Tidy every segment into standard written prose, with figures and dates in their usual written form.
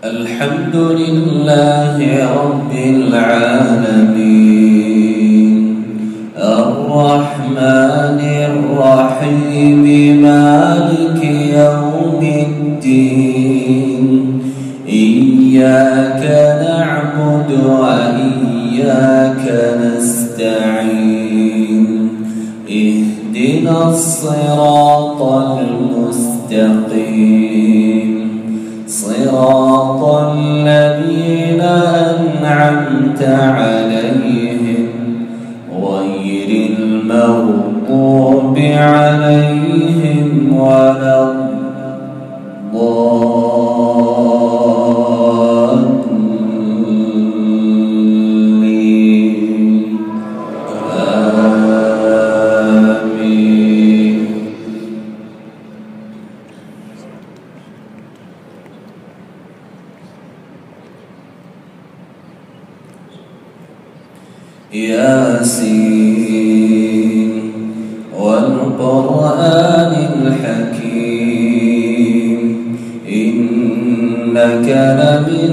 الحمد لله رب العالمين الرحمن الرحيم مالك يوم الدين إياك نعبد وإياك نستعين اهدنا الصراط المستقيم صراط الذين أنعمت عليهم غير المغضوب عليهم ولا الضالين آمين. ياسين والقرآن الحكيم إنك لمن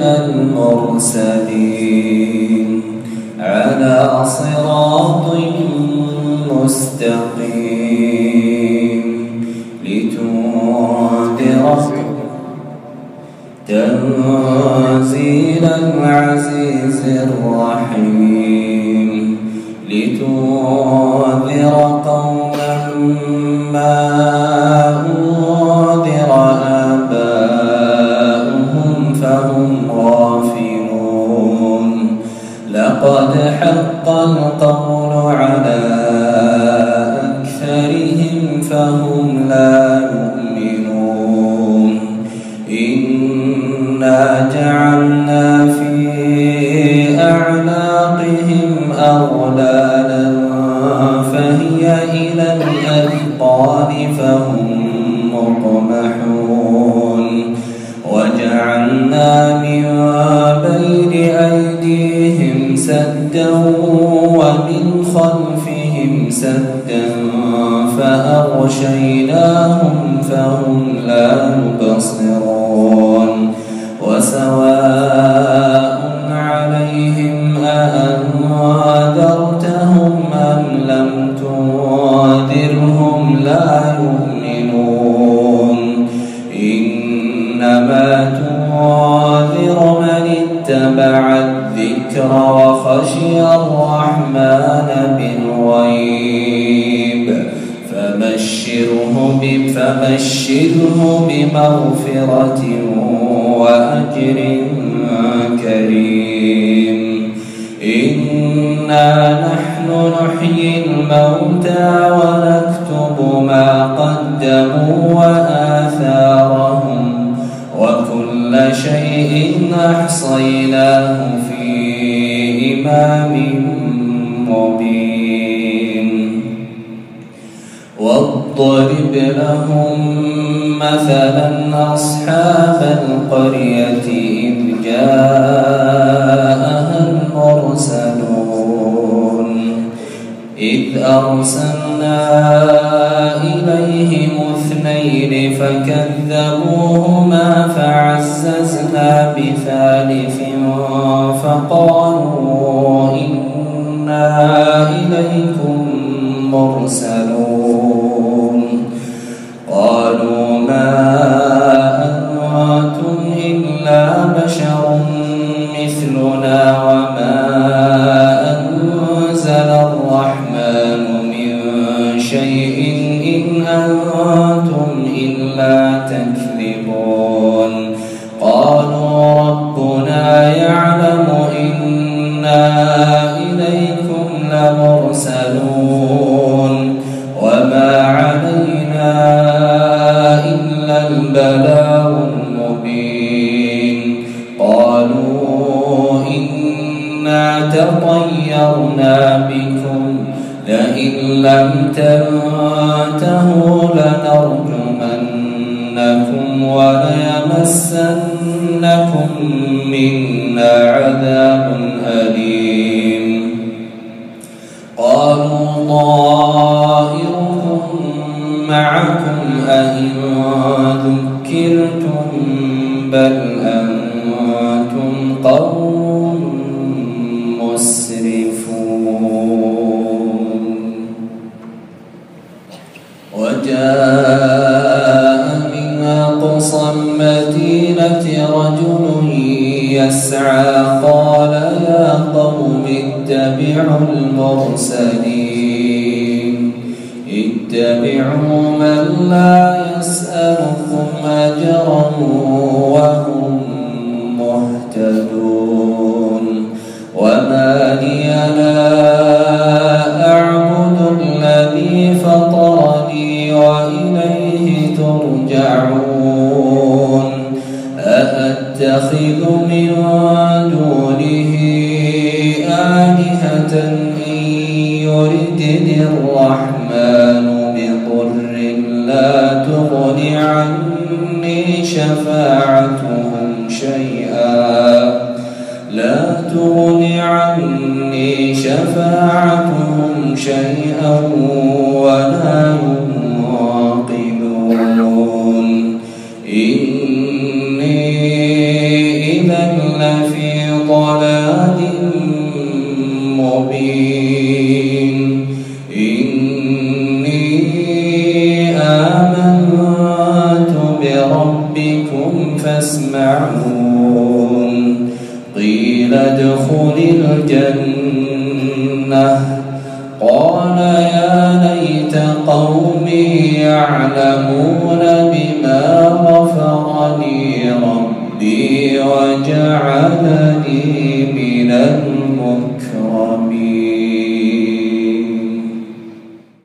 المرسلين على صراط مستقيم تنزيل العزيز الرحيم لتنذر قوما ما أنذر آباؤهم فهم غافلون لقد حق القول على أكثرهم فهم لا يؤمنون إنا جعلنا في أعناقهم أغلالا فهي إلى الأذقان فهم مقمحون وجعلنا من بين أيديهم سدا ومن خلفهم سدا فأغشيناهم فهم لا يبصرون وسواء عليهم أأنذرتهم أم لم تنذرهم لا يؤمنون إنما تنذر من اتبع الذكر وخشي الرحمن بالغيب فبشره بمغفرة وأجر كريم إنا نحن نحيي الموتى ونكتب ما قدموا وآثارهم وكل شيء أحصيناه في إمام مبين واضرب لهم مثلا أصحاب القرية إذ جاءها المرسلون إذ أرسلنا إليهم اثنين فكذبوهما فعززنا بثالث فقالوا إنا إليكم مرسلون قالوا ما أنتم إلا بشر مثلنا وما أنزل الرحمن من شيء إن أنتم إلا تكذبون قالوا ربنا يعلم إنا إليكم لمرسلون وما علينا إلا البلاغ المبين قالوا إنا تطيرنا بكم لئن لم تنتهوا لنرجمنكم وليمسنكم منا عذاب أليم قالوا طائركم معكم أئن ذكرتم بل أنتم المدينة رجل يسعى قال يا قوم اتبعوا المرسلين اتبعوا من لا يسألكم أجرا وهم مهتدون وما لي لا أعبد الذي فطرني وإليه ترجعون أأتخذ من دونه آلهة إن يردني الرحمن بضر لا تغن عني شفاعتهم شيئا ولا ينقذون إني إذا لفي ضلال مبين إني آمنت بربكم فاسمعون قيل ادخل الجنة قال يا ليت قومي يعلمون بما غفر لي ربي وجعلني من